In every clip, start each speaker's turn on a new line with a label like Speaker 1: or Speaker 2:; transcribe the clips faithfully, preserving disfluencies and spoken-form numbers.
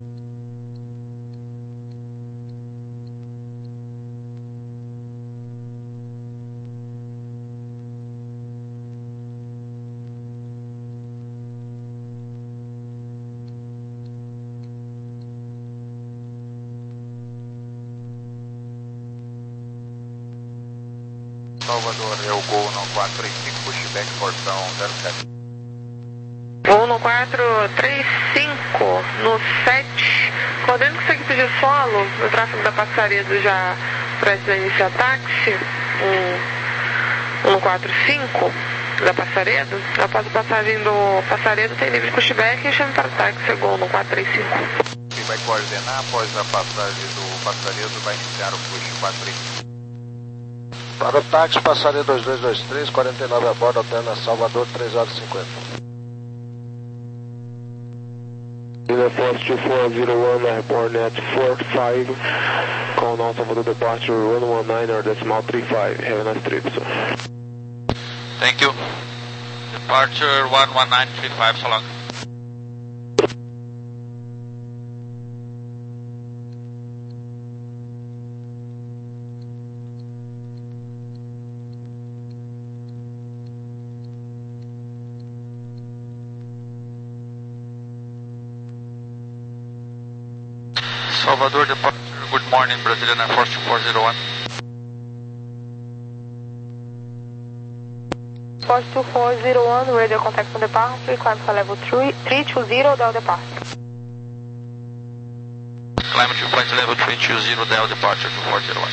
Speaker 1: Salvador, é o Gol no quatro três cinco, pushback, portão zero sete.
Speaker 2: Gol no quatro três cinco, no sete, podendo que você aqui pedir solo, o tráfego da Passaredo já precisa iniciar táxi, um, um no quatro cinco da Passaredo, após a passagem do Passaredo tem livre pushback e chama para o táxi, Gol no quatro três cinco.
Speaker 1: Quem vai coordenar após a passagem do Passaredo vai iniciar o push quatro três cinco.
Speaker 3: Para o táxi, Passaredo dois dois dois três, quarenta e nove a bordo, alterna Salvador, três horas e cinquenta.
Speaker 4: Airport two four zero one, airborne at four five, call now Salvador departure one one nine or decimal three five, have a nice trip, sir.
Speaker 1: Thank you. Departure one one nine three five, so long. Salvador departure, good morning, Brazilian Air Force two four zero one.
Speaker 2: Force two four zero one, radio contact from departure, climb for level three two zero, Del departure.
Speaker 1: Climb to flight level three two zero, Del departure two four zero one.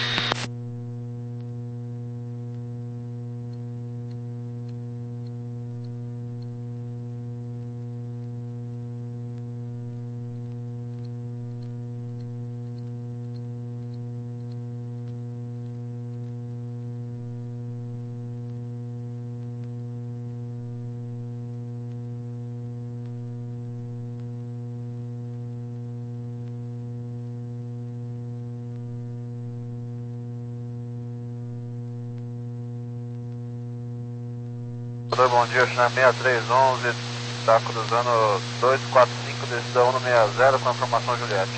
Speaker 1: Bom dia, China seis três um um, está cruzando dois quatro cinco, decisão um seis zero com a informação Juliette.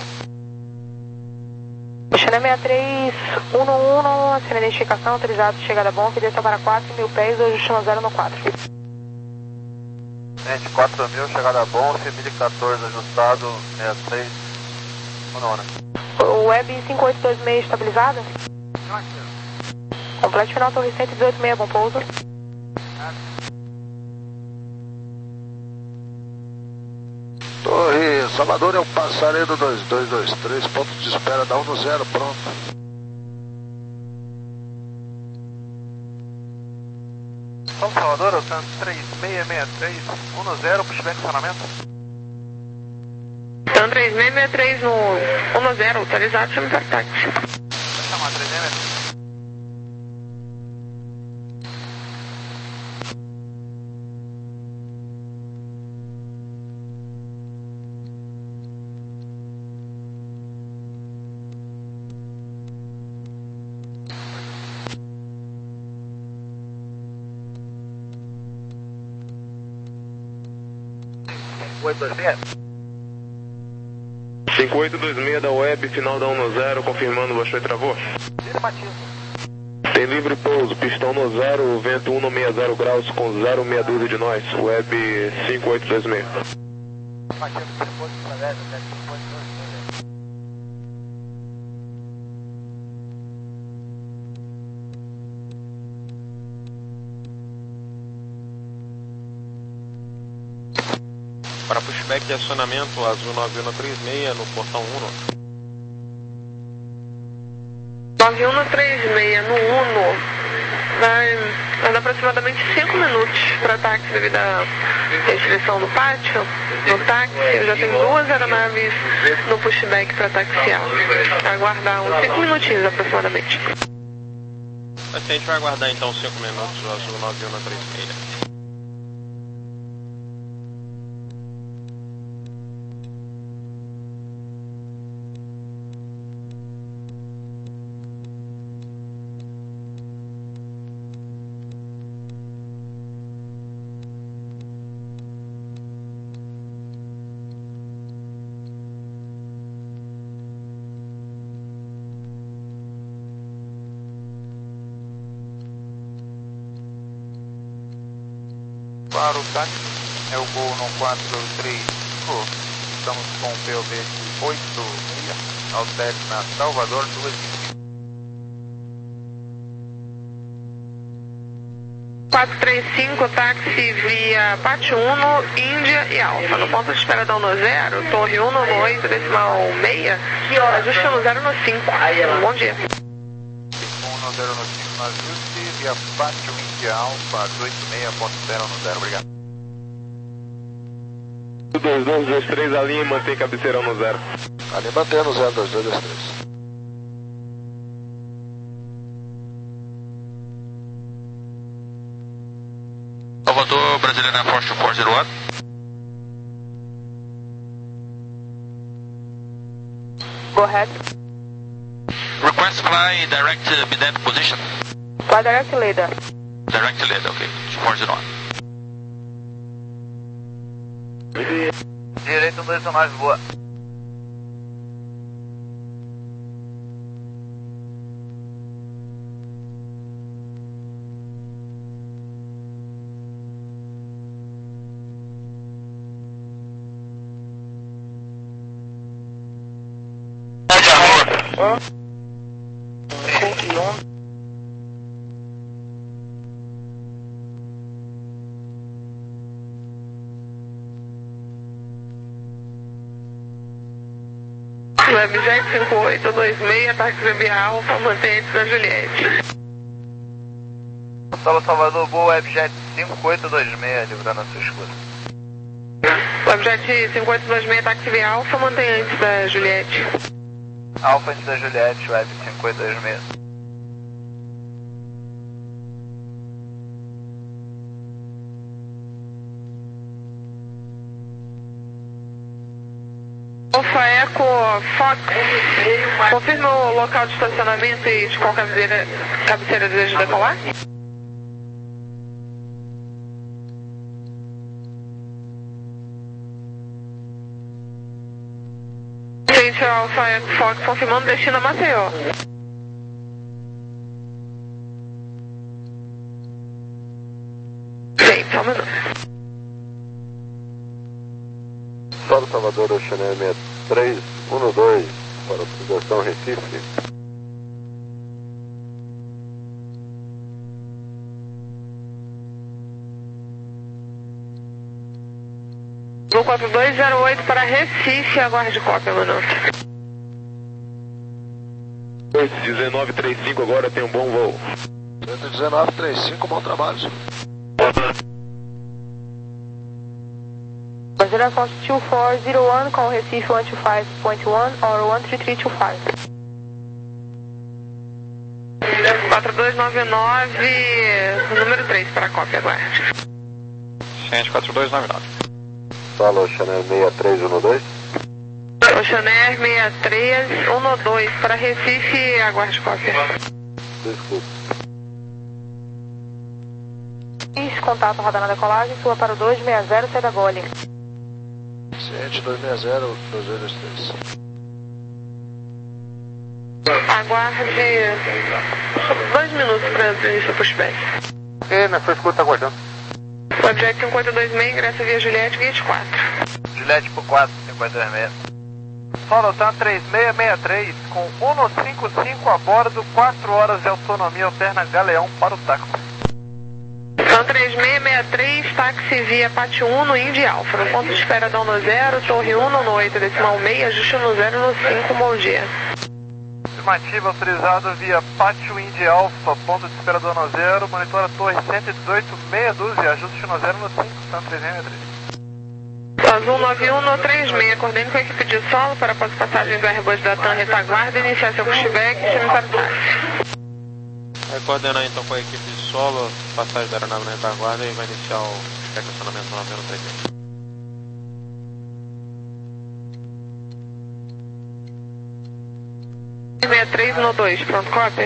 Speaker 2: China seis três um um, assina a identificação, autorizado, chegada bom, que desça para quatro mil pés, hoje China zero no quatro.
Speaker 1: Gente, quatro mil, chegada bom, C mil e quatorze ajustado, seis três um um.
Speaker 2: O Web cinco oito dois seis estabilizado? Complete final, torre cento e dezoito seis, bom pouso.
Speaker 3: Torre, Salvador é o Passaredo dois dois dois três, ponto de espera da um no zero, pronto.
Speaker 1: São Salvador, o Santos três seis seis três, um no zero, pushback acionamento.
Speaker 2: Então três seis seis três no um no zero, autorizado, chama para táxi.
Speaker 1: Vai chamar três seis seis três.
Speaker 4: cinco oito dois seis da Web, final da um no zero, confirmando, baixou e travou. Tem livre pouso, pistão no zero, vento um no sessenta graus com zero meia dúzia de nós, Web cinco oito dois seis.
Speaker 5: Para pushback de acionamento, azul nove um três seis no portão um.
Speaker 2: nove um três seis no Uno, vai dar aproximadamente cinco minutos para táxi devido à restrição do pátio. No táxi, eu já tenho duas aeronaves no pushback para taxiar. Aguardar uns cinco minutinhos aproximadamente.
Speaker 5: A gente vai aguardar então cinco minutos, o azul nove um três seis.
Speaker 1: Para o táxi, é o Gol no quatro três cinco, estamos com o P O B de oito seis, altere na Salvador, duas
Speaker 2: quatro três cinco, táxi via Pátio Uno, Índia e Alfa. No ponto de espera da Uno zero, Torre Uno no oito, decimal seis, ajuste no zero no cinco. Bom dia.
Speaker 1: Uno zero no cinco no ajuste, via Pátio Índia Alfa, dois seis ponto zero no zero, obrigado.
Speaker 4: dois dois dois três, a linha mantém cabeceirão no zero.
Speaker 3: Ali mantendo zero dois dois dois três.
Speaker 6: Salvador, Brasília Air Force quatro zero um.
Speaker 2: Go ahead.
Speaker 6: Request fly direct B D E P position.
Speaker 2: Fly direct leader.
Speaker 6: Direct lead, ok. quatro zero um.
Speaker 1: Direito dois mais boa.
Speaker 2: Webjet cinco oito dois seis, táxi via Alfa, mantém da Juliette.
Speaker 1: Solo Salvador, Gol, Webjet cinco oito dois seis, livrando a sua escuta.
Speaker 2: Webjet cinco oito dois seis, táxi via Alfa, mantém antes da Juliette.
Speaker 1: Alfa antes da Juliette, Web cinco oito dois seis.
Speaker 2: Alfa Eco Fox, confirma o local de estacionamento e de qual cabeceira, cabeceira deseja decolar? Gente, Alfa Eco Fox, confirmando destino a Maceió. Sim, só um minuto.
Speaker 3: Solo Salvador, Oceaner sessenta e três doze, para autorização Recife.
Speaker 2: Voo quatro dois zero oito para Recife, aguarde cópia, minuto.
Speaker 4: dezenove trinta e cinco agora, tem um bom voo.
Speaker 3: dezenove trinta e cinco, bom trabalho.
Speaker 2: Brasília Air Force dois quatro zero um, com Recife cento e vinte e cinco ponto um, or um três três dois cinco. quatro dois nove nove, número três para a cópia, aguarde.
Speaker 5: Ciente quatro dois nove nove.
Speaker 3: Solo Oceaner sessenta e três doze.
Speaker 2: Oceaner sessenta e três doze para Recife, aguarde cópia.
Speaker 3: Desculpe.
Speaker 2: Contato radar na decolagem, sua para o dois seis zero, sai da Gole.
Speaker 3: Ciente dois seis zero, dois dois dois três.
Speaker 2: Aguarde dois minutos para o início do pushback.
Speaker 1: E na sua escuta, aguardando.
Speaker 2: Webjet cinco oito dois seis, ingressa via Juliette vinte e quatro.
Speaker 1: Juliette por quatro cinco dois seis. Solo Tan três seis seis três, com Uno cinco cinco a bordo, quatro horas de autonomia alterna Galeão para o táxi.
Speaker 2: São três seis seis três, táxi via Pátio Uno, Índia Alfa. No ponto de espera da Uno zero, Torre Uno no oito, decimal seis, ajuste no zero no cinco, bom dia.
Speaker 1: Estimativa autorizado via Pátio Índia Alfa, ponto de espera da Uno zero, monitora Torre cento e dezoito, meia dúzia, ajuste no zero no cinco, São três seis seis três.
Speaker 2: Azul nove um três seis, coordene com a equipe de solo para após passagem do Airbus da TAM retaguarda, iniciar seu pushback e chame para o táxi.
Speaker 5: Vai coordenar então com a equipe de solo, passagem da aeronave na retaguarda e vai iniciar o estacionamento no avião três seis.
Speaker 2: sessenta e três no dois, pronto, cópia.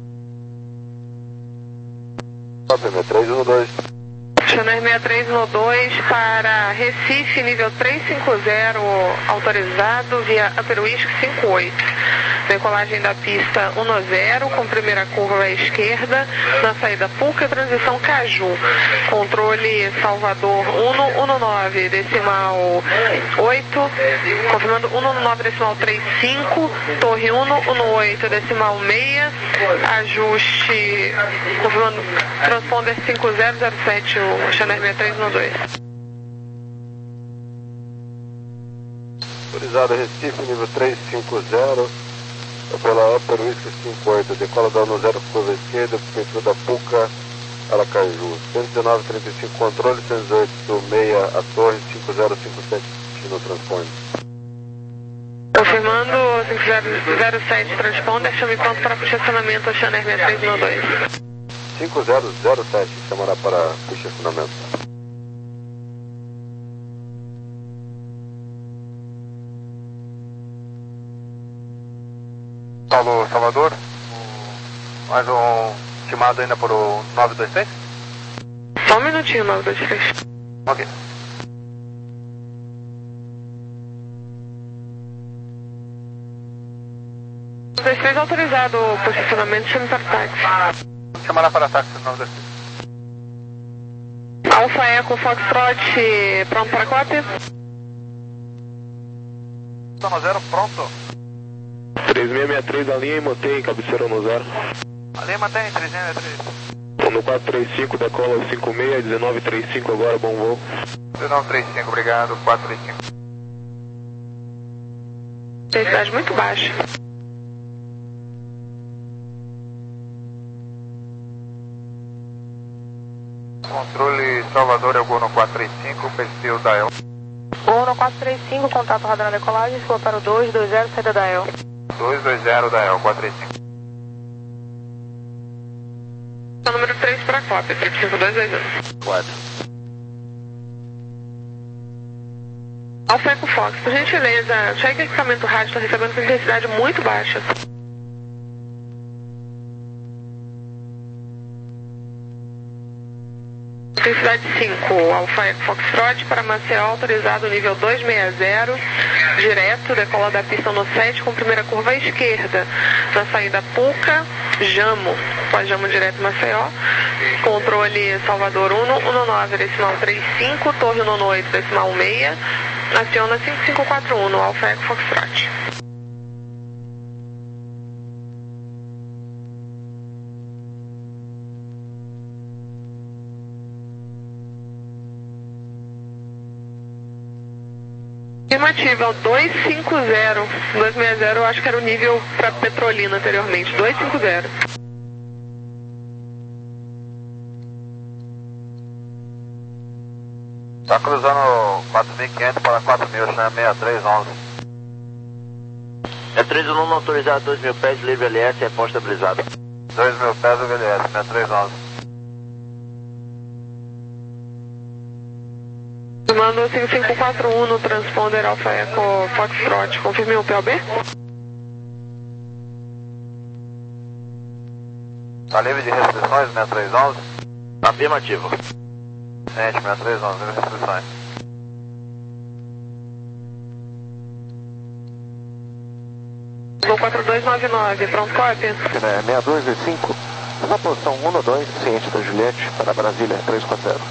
Speaker 3: Cópia, sessenta e três no dois.
Speaker 2: Channel sessenta e três no dois para Recife, nível trezentos e cinquenta, autorizado via Upper Whisky cinco oito. decolagem da pista um zero, com primeira curva à esquerda, na saída Puca, transição Caju. Controle Salvador um um nove, decimal oito, confirmando um um nove, decimal trinta e cinco, Torre um um oito, decimal seis, ajuste, confirmando transponder cinco zero zero sete, o Channel sessenta e três um dois.
Speaker 3: Autorizado Recife, nível três cinco zero, pela Upper Whisky cinco oito, decola da um zero, curva esquerda, prefeitura da Puca, Aracaju. cento e dezenove, trinta e cinco, controle, cento e dezoito, seis, a torre, cinco zero cinco sete no transponder.
Speaker 2: Confirmando cinco zero zero sete, transponder, chame pronto para estacionamento, Channel sessenta e três um dois.
Speaker 3: cinco zero zero sete, chamará para estacionamento.
Speaker 1: Paulo Salvador, mais um estimado ainda por o nove dois três?
Speaker 2: Só um minutinho, nove dois três.
Speaker 1: Ok.
Speaker 2: nove dois três autorizado, posicionamento, chame para táxi.
Speaker 1: Chamará para táxi nove dois três.
Speaker 2: Alfa Eco Foxtrot, pronto para cópia?
Speaker 1: Sono zero, pronto.
Speaker 4: três seis seis três, a linha e mantém cabeceira no zero.
Speaker 1: A linha mantém, três seis seis três.
Speaker 4: No quatro três cinco, decola cinco seis, dezenove trinta e cinco agora, bom voo.
Speaker 1: dezenove trinta e cinco, obrigado, quatro três cinco.
Speaker 2: Intensidade muito baixa.
Speaker 1: Controle Salvador, eu vou no quatro três cinco, perfil da E L.
Speaker 2: Voo no quatro três cinco, contato radar na decolagem, vou para o dois dois zero, saída da E L.
Speaker 1: dois dois zero da E L, quatro três cinco.
Speaker 2: Número três para cópia, três cinco dois dois zero.
Speaker 3: quatro.
Speaker 2: Alfa Eco Fox, por gentileza, cheque o equipamento rádio, está recebendo com intensidade muito baixa. Intensidade cinco, Alfa Eco Foxtrot para Maceió, autorizado nível dois seis zero, direto, decola da pista no sete com primeira curva à esquerda, na saída Puca, Jamo, pós Jamo direto Maceió, controle Salvador um um nove, decimal trinta e cinco, Torre um um oito, decimal seis, aciona cinco cinco quatro um no Alfa Eco Foxtrot. Afirmativa, dois cinco zero. dois seis zero eu acho que era o nível para Petrolina anteriormente. dois cinco zero.
Speaker 1: Tá cruzando quatro mil e quinhentos para quatro mil, chama sessenta e três onze.
Speaker 7: É três um um autorizado, dois mil pés, livre L S, é posta brisada.
Speaker 1: dois mil pés, o V L S, sessenta e três onze.
Speaker 2: Mando cinco cinco quatro um no transponder Alfa Eco Foxtrot. Confirme o P O B?
Speaker 1: Tá livre de restrições, sessenta e três onze?
Speaker 7: Afirmativo.
Speaker 1: Gente, sessenta e três onze, livre de restrições.
Speaker 2: Voo quatro dois nove nove, pronto, cópia?
Speaker 3: seis dois dois cinco, na posição um dois, ciente da Juliette, para Brasília, três quatro zero.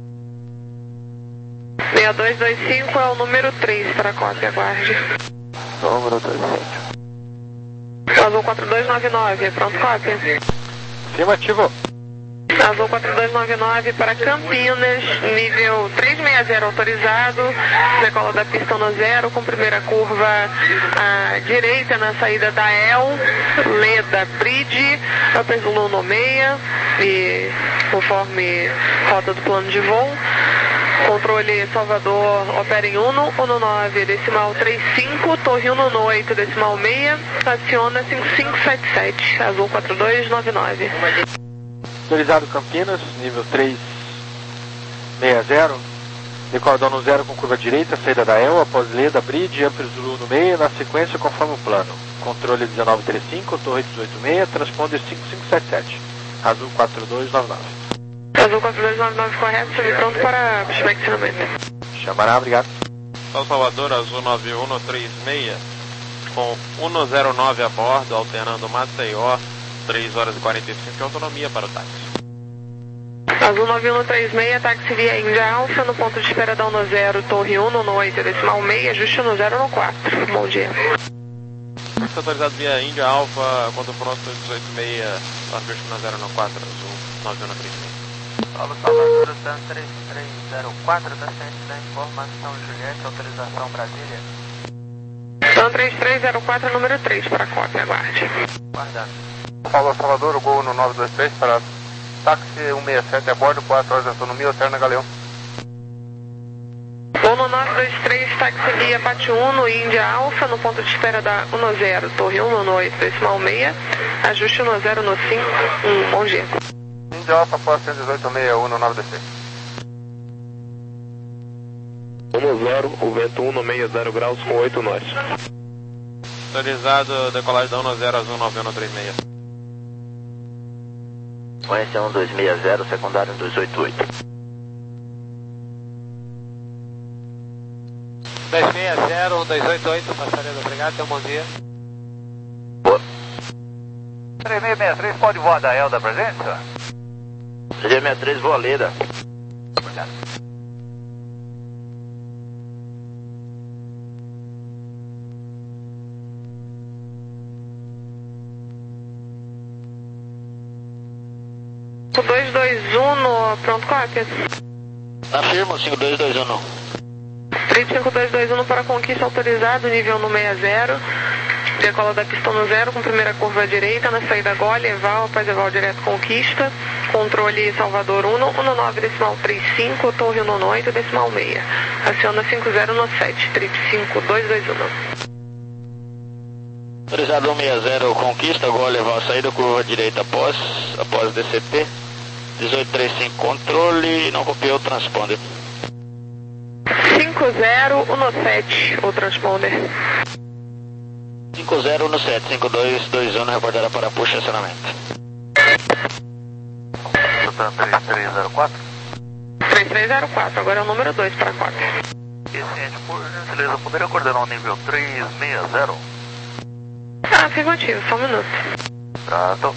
Speaker 2: seis dois dois cinco é o número três para cópia, aguarde.
Speaker 3: Número três, ciente.
Speaker 2: Azul quatro dois nove nove, pronto, cópia?
Speaker 3: Afirmativo.
Speaker 2: Azul quatro dois nove nove para Campinas, nível três seis zero autorizado, decola da pista no zero, com primeira curva à direita na saída da E L, Leda Bridge, Upper Zulu no seis, e conforme rota do plano de voo. Controle Salvador opera em um um nove, decimal trinta e cinco, Torre um um oito, decimal seis, aciona cinco cinco sete sete, Azul quatro dois nove nove.
Speaker 8: Autorizado Campinas, nível três seis zero, decordão no zero com curva direita, saída da E L, após Leda Bridge, Upper Zulu no meio, na sequência conforme o plano. Controle dezenove trinta e cinco, Torre dezoito seis, transponder cinco cinco sete sete, Azul quatro dois nove nove.
Speaker 2: Azul quatro dois nove nove correto, chame pronto para inspeccionamento.
Speaker 8: Chamará, obrigado.
Speaker 5: São Salvador, Azul nove um três seis, com cento e nove a bordo, alternando Maceió, três horas e quarenta e cinco de autonomia para o táxi.
Speaker 2: Azul nove um três seis, táxi via Índia Alfa, no ponto de espera da Uno Zero, Torre um no oito, decimal seis, ajuste no zero no quatro. Bom dia.
Speaker 5: Está autorizado via Índia Alfa, quando pronto, dezoito seis, ajuste no zero no quatro, Azul nove um três seis.
Speaker 1: Paulo Salvador, Tan três três zero quatro, da ciente da informação Juliette, autorização Brasília.
Speaker 2: Tan três três zero quatro, número três, para cópia, aguarde.
Speaker 1: Guardando.
Speaker 3: Paulo Salvador, Gol no nove dois três para táxi cento e sessenta e sete a bordo, quatro horas de autonomia, alterna Galeão.
Speaker 2: Gol no nove dois três, táxi via Pátio um no Índia Alfa, no ponto de espera da Uno Zero, Torre um no oito, decimal seis, ajuste no zero no cinco, um, bom dia.
Speaker 3: Índia Alfa, após cento e dezoito sessenta e um no nove dois três.
Speaker 4: um zero, o vento um no sessenta graus com oito nós.
Speaker 5: Autorizado decolagem da Uno Zero, Azul nove um três seis.
Speaker 7: Sequência um dois seis zero, secundário um dois oito oito.
Speaker 1: dois seis zero, um dois oito oito, passaria do Brigado, tenha um bom dia.
Speaker 7: Boa.
Speaker 1: três seis seis três, pode voar da Elda pra gente, senhor?
Speaker 7: C G sessenta e três, voa Leda.
Speaker 1: Obrigado.
Speaker 2: cinco dois dois um no pronto cópia.
Speaker 7: Afirmo, cinco dois dois um não.
Speaker 2: Trip cinco dois dois um para conquista autorizado, nível no sessenta. Decola da pista no zero com primeira curva à direita, na saída Gole, Eval, após Eval direto conquista. Controle Salvador um, um nove decimal trinta e cinco, Torre um oito decimal seis. Aciona cinco zero no sete, Trip cinco dois dois um.
Speaker 7: Autorizado cento e sessenta, conquista, Gole, Eval, saída curva à direita após, após D C T. dezoito trinta e cinco, controle, não copiou o transponder.
Speaker 2: cinco zero um sete, o transponder.
Speaker 7: cinco zero um sete, cinco dois dois um, reportada para push estacionamento.
Speaker 1: três três zero quatro.
Speaker 2: três três zero quatro, agora é o número dois para a cópia.
Speaker 1: Ciente, por gentileza, poderia coordenar o nível três seis zero?
Speaker 2: Ah, afirmativo, só um minuto.
Speaker 1: Prato.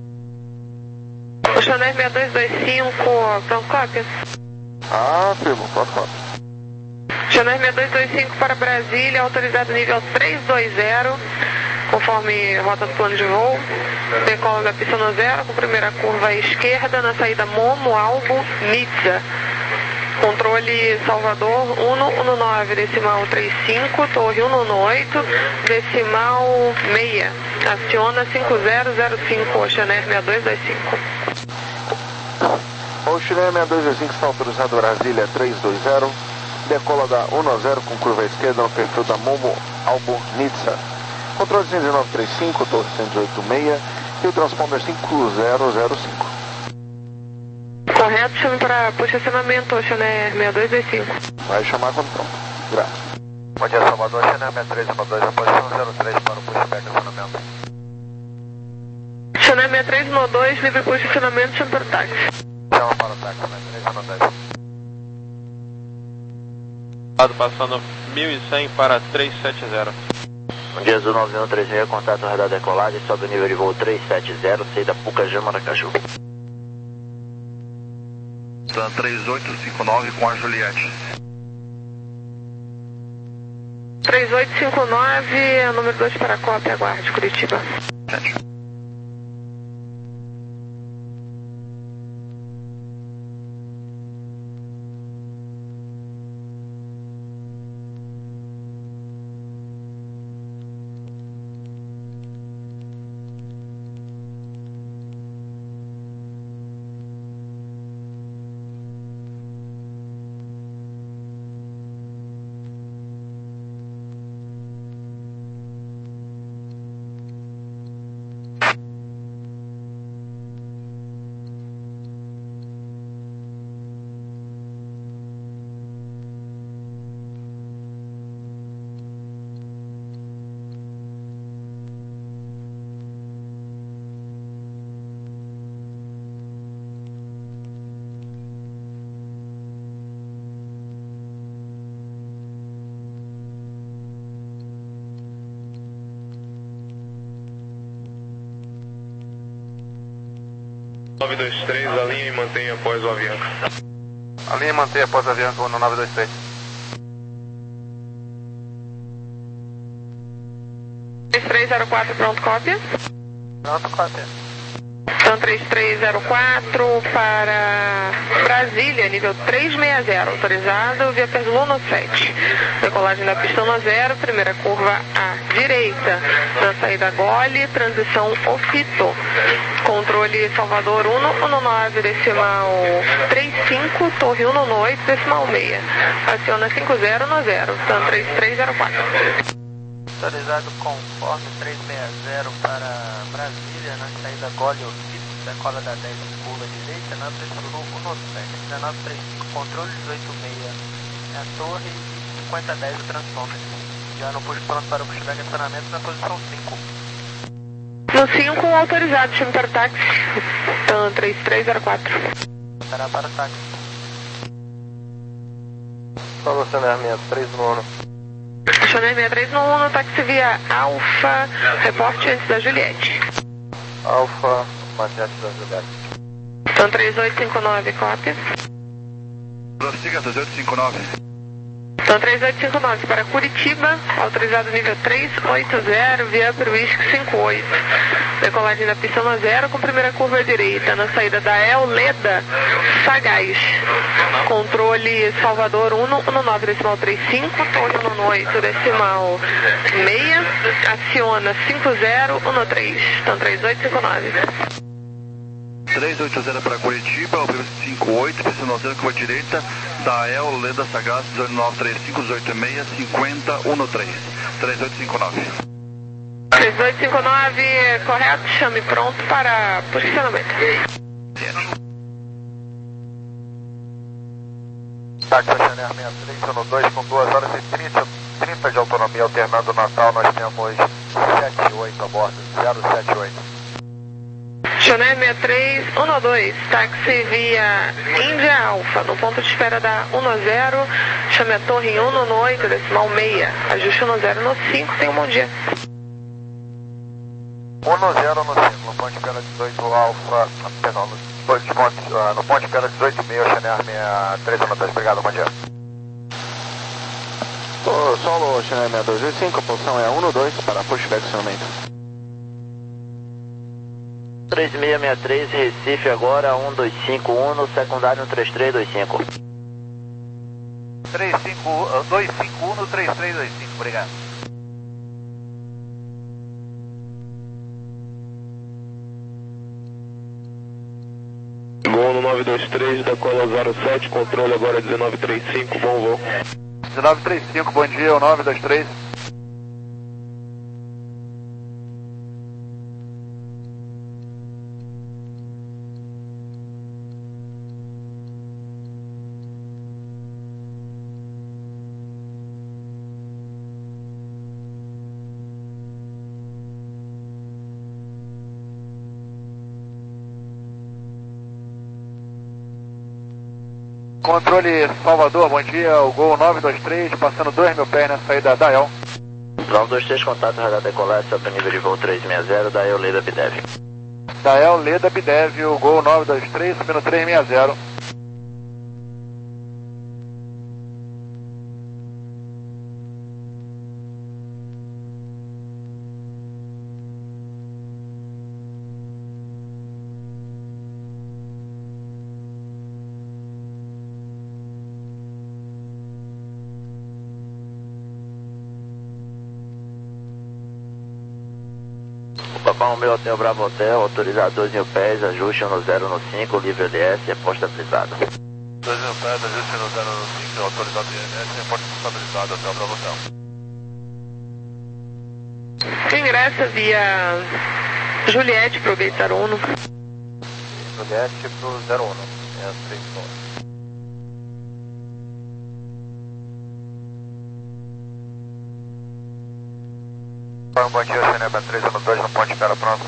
Speaker 2: O Chanel seis dois dois cinco, pronto, cópia.
Speaker 3: Ah, firmo, pode falar.
Speaker 2: Chanel seis dois dois cinco para Brasília, autorizado nível três dois zero, conforme rota do plano de voo. Decola da pista no zero, com primeira curva à esquerda, na saída Momo, Albo, Nizza. Controle Salvador um um nove, decimal trinta e cinco, Torre um oito, decimal seis. Aciona cinco zero zero cinco, Oceaner seis dois dois cinco.
Speaker 3: Oceaner seis dois dois cinco está autorizado Brasília três dois zero. Decola da Uno Zero com curva à esquerda no perfil da Momo, Albo, Nizza. Controle cento e nove trinta e cinco, Torre cento e dezoito seis e o transponder cinco zero zero cinco.
Speaker 2: Correto, chame para posicionamento, Oceaner seis dois dois cinco.
Speaker 3: Vai chamar quando pronto. Graças.
Speaker 1: Bom dia, Salvador, Chanel sessenta e três zero dois, a posição zero três para o pushback estacionamento.
Speaker 2: Chanel sessenta e três um dois, livre posicionamento, chame para o táxi.
Speaker 1: Chama para o táxi, sessenta e três zero dois.
Speaker 5: Passando mil e cem para trezentos e setenta.
Speaker 7: Bom dia, Azul nove um três seis, contato radar decolagem, sobe o nível de voo trezentos e setenta, saída Pucajã, Maracaju.
Speaker 1: Tan três oito cinco nove com a Juliette.
Speaker 2: três oito cinco nove, é o número dois para a cópia, aguarde, Curitiba.
Speaker 1: Gente.
Speaker 4: nove dois três, alinha e mantenha após o Avianca.
Speaker 1: Alinha e mantenha após o Avianca no nove dois três.
Speaker 2: três três zero quatro, pronto, cópia.
Speaker 1: Pronto, cópia.
Speaker 2: Então três três zero quatro para Brasília, nível trezentos e sessenta, autorizado via Perzulu no sete. Decolagem da pista no zero, primeira curva à direita, na saída gole, transição Ofito. Controle Salvador um um nove, decimal trinta e cinco, Torre um um oito, decimal seis. Aciona cinco zero no zero, então três três zero quatro.
Speaker 1: Autorizado conforme trezentos e sessenta para Brasília, na saída gole Ofito, decola da dez, curva direita, na Perzulu um sete, dezenove trinta e cinco, controle dezoito seis, é a torre e cinquenta dez o transformer. Já no posto pronto para o puxar de acionamento na posição cinco.
Speaker 2: No cinco, autorizado, chame para o táxi, então três três zero quatro.
Speaker 1: Será para o táxi. Solucionamento três no um.
Speaker 2: Chanel sessenta e três no um, táxi via Alfa, reporte antes da Juliette.
Speaker 1: Alfa, manchete da Juliette.
Speaker 2: Então três oito cinco nove, cópia.
Speaker 1: Prossiga três oito cinco nove.
Speaker 2: Então três oito cinco nove para Curitiba, autorizado nível trezentos e oitenta, via para o Whisky cinquenta e oito. Decolagem da pista no zero com primeira curva à direita, na saída da El Leda, Sagaz. Controle Salvador um um nove, decimal trinta e cinco, Torre um um oito, decimal seis, aciona cinco zero um três, então três oito cinco nove.
Speaker 1: trezentos e oitenta para Curitiba, o primeiro cinquenta e oito, pista no zero com a direita, da El Leda Sagaz, dezenove trinta e cinco, dezoito seis, cinquenta um três, três oito cinco nove.
Speaker 2: três oito cinco nove, correto, chame pronto para posicionamento.
Speaker 1: Táxi Chanel sessenta e três no dois com duas horas e trinta, trinta de autonomia, alternando Natal, nós temos setenta e oito a bordo, zero sete oito.
Speaker 2: Chanel sessenta e três, um dois, táxi via Índia Alfa, no ponto de espera da um zero, chame a torre um um oito, decimal seis, ajuste um zero no cinco, tenha um bom dia.
Speaker 1: um zero no cinco, no ponto de espera dezoito Alfa, perdão, no, ponto, no ponto de espera dezoito seis, Chanel sessenta e três, um dois, obrigado, bom dia.
Speaker 3: Solo Chanel sessenta e dois cinco, a posição é um dois para pushback acionamento.
Speaker 9: três seis seis três, Recife agora, um dois cinco um, no secundário três três dois cinco.
Speaker 1: três cinco dois cinco um no três três dois cinco, obrigado.
Speaker 4: Gol no nove dois três, decola zero sete, controle agora dezenove trinta e cinco, bom voo.
Speaker 1: dezenove trinta e cinco, bom dia, o nove dois três. Controle Salvador, bom dia, o Gol nove dois três, passando dois mil pés na saída da El.
Speaker 9: nove dois três, contato, radar decolar, sobre nível de voo trezentos e sessenta, da El Leda Bidev.
Speaker 1: Da El Leda Bidev, o Gol nove dois três, subindo trezentos e sessenta.
Speaker 9: Papão, meu Hotel Bravo Hotel, autorizado dois mil pés, ajuste no zero no cinco, livre L S, reposta habilitado.
Speaker 1: dois mil pés, ajuste no zero no cinco, autorizado I N S, reposta habilitado, Hotel Bravo Hotel.
Speaker 2: Ingressa via Juliette pro Gate zero um.
Speaker 1: Juliette pro zero um, é a três um. Bom dia, Chanel sessenta e três um dois, no ponto de espera pronto.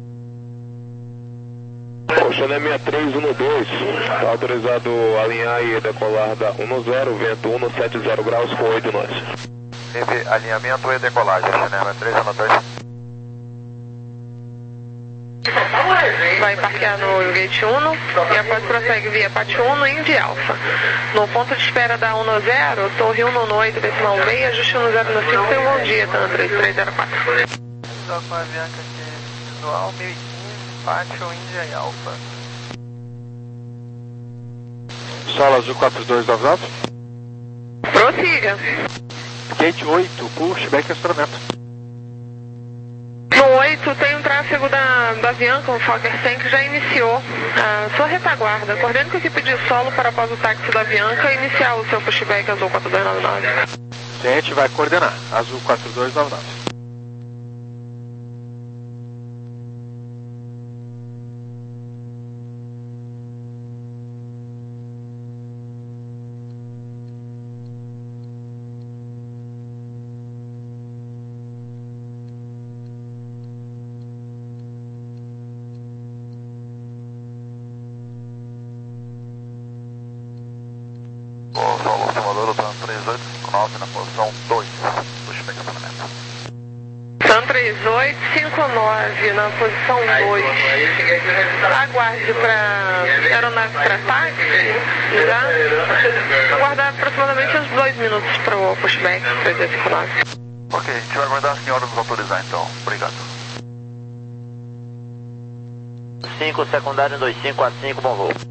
Speaker 4: O Chanel sessenta e três um dois, está autorizado alinhar e decolar da um zero, vento um setenta graus com oito nós.
Speaker 1: Teve alinhamento e decolagem, Chanel sessenta e três um dois.
Speaker 2: vai parquear no gate um e após prossegue via Pátio um, Indy Alpha. No ponto de espera da um no zero, Torre um no oito, decimal meio, ajuste no zero no cinco, tem um bom dia, tá? três três zero quatro.
Speaker 1: Só com a Avianca aqui, visual, mil e quinze, Pátio, Indy Alpha.
Speaker 8: Solo Azul quatro dois nove nove.
Speaker 2: Prossiga.
Speaker 8: Gate oito, pushback astronauta.
Speaker 2: No oito tem um tráfego da, da Avianca, o Fokker cem, que já iniciou a sua retaguarda. Coordene com a equipe de solo para após o táxi da Avianca iniciar o seu pushback Azul quatro dois nove nove.
Speaker 8: A gente vai coordenar, Azul quatro dois nove nove.
Speaker 3: Solo Salvador, três oito cinco nove na posição dois, pushback acionamento.
Speaker 2: Tan três oito cinco nove na posição dois. Aguarde para aeronave para táxi. Já aguardar aproximadamente uns dois minutos para o pushback três oito cinco nove.
Speaker 3: Ok, a gente vai aguardar a senhora nos autorizar então. Obrigado.
Speaker 9: cinco, secundário dois cinco quatro cinco, bom voo.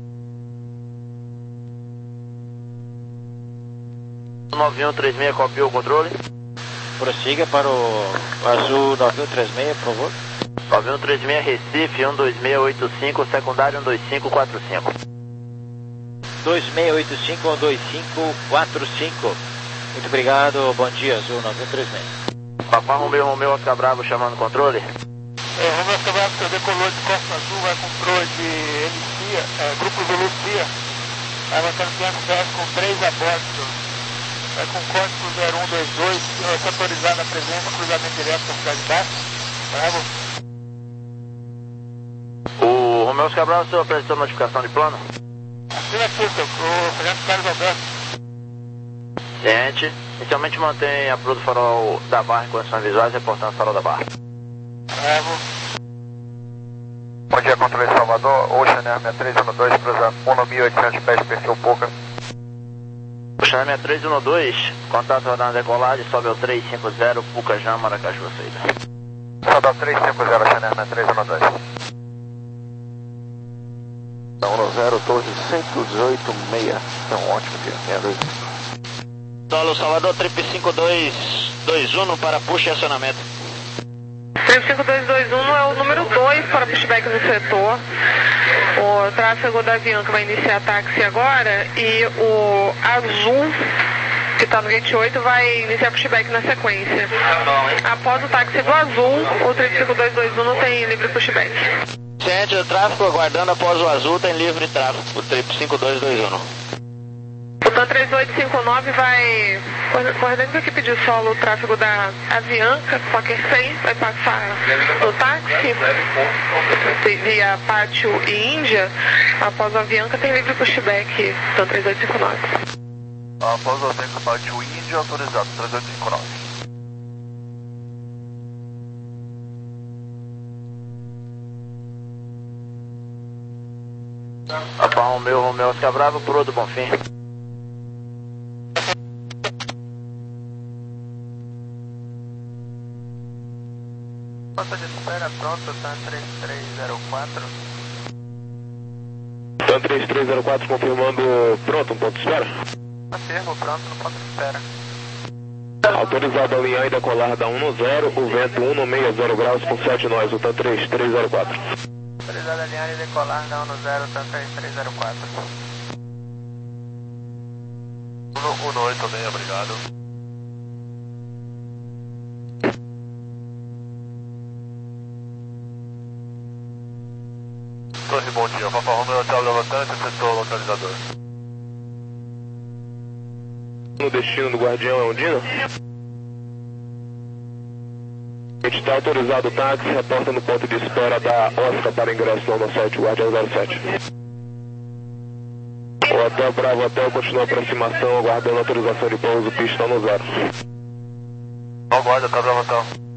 Speaker 9: nove um três seis, copiou o controle.
Speaker 5: Prossiga para o Azul nove um três seis, por favor.
Speaker 9: nove um três seis, Recife, um dois seis oito cinco, secundário um dois cinco quatro cinco.
Speaker 5: dois seis oito cinco, um dois cinco quatro cinco. Muito obrigado, bom dia, Azul nove um três seis.
Speaker 9: Papá Romeu, Romeu, Oscar Bravo, chamando o controle.
Speaker 1: É, Romeu Oscar Bravo, que decolou de Costa Azul, vai com proa de L C I A, é, Grupo Zulu C I A, vai avançando Bianco P S com três a bordo. Vai com código zero um dois dois, é autorizada a presença, cruzamento direto com a cidade de baixo. Bravo.
Speaker 9: O Romeu Oscar Bravo, o senhor apresentou notificação de plano?
Speaker 1: Assina aqui, o Sargento Carlos Alberto.
Speaker 9: Ciente. Inicialmente mantém a proa do farol da barra em condições visuais, reportando o farol da barra.
Speaker 1: Bravo.
Speaker 3: Bom dia, controle Salvador, Ocean Air sessenta e três doze, cruzando um mil e oitocentos pés, perfil Puca.
Speaker 9: Ocean Air sessenta e três doze, contato rodando decolagem, sobe ao três cinco zero, Puca Jam, Maracaju, saída.
Speaker 3: Sobe ao três cinco zero, Ocean Air sessenta e três doze. um zero doze, cento e dezoito, seis. É um ótimo dia, meia dois.
Speaker 7: Solo Salvador, trip cinco dois dois um para push e acionamento.
Speaker 2: três cinco dois dois um é o número dois para pushback no setor. O tráfego da Avianca vai iniciar táxi agora e o Azul, que está no gate oito, vai iniciar pushback na sequência. Após o táxi do Azul, o três cinco dois dois um não tem livre pushback.
Speaker 7: Ciente do tráfego, aguardando após o Azul, tem livre tráfego, o trip cinco dois dois um.
Speaker 2: O Tan três oito cinco nove vai, coordenando com a equipe de solo, o tráfego da Avianca, Fokker cem, vai passar no táxi via Pátio e Índia. Após a Avianca tem livre pushback, Tan três oito cinco nove.
Speaker 3: Após a Avianca, Pátio Índia, autorizado, três oito cinco nove.
Speaker 9: Papá Romeu, Romeu, Oscar Bravo, proa do Bonfim.
Speaker 1: Ponto de espera pronto, Tan três três zero quatro.
Speaker 4: Tan três três zero quatro confirmando pronto, um ponto de espera.
Speaker 1: Afirmo, pronto no ponto de espera.
Speaker 4: Autorizado a alinhar e decolar da um no zero, o vento um no meio, zero graus com sete nós, o Tan três três zero quatro.
Speaker 1: Autorizado a alinhar e decolar da um no zero, Tan três três zero quatro.
Speaker 3: um no oito também, obrigado. Torre, bom dia. Papa Romeo, Hotel Levantante, setor localizador.
Speaker 4: No destino do Guardião é Ondina? A gente está autorizado o táxi, reporta no ponto de espera da Oscar para ingresso no site Guardião zero sete. O Hotel Bravo Hotel continua a aproximação, aguardando autorização de pouso, pista no zero.
Speaker 3: Aguarda, Hotel Bravo Hotel.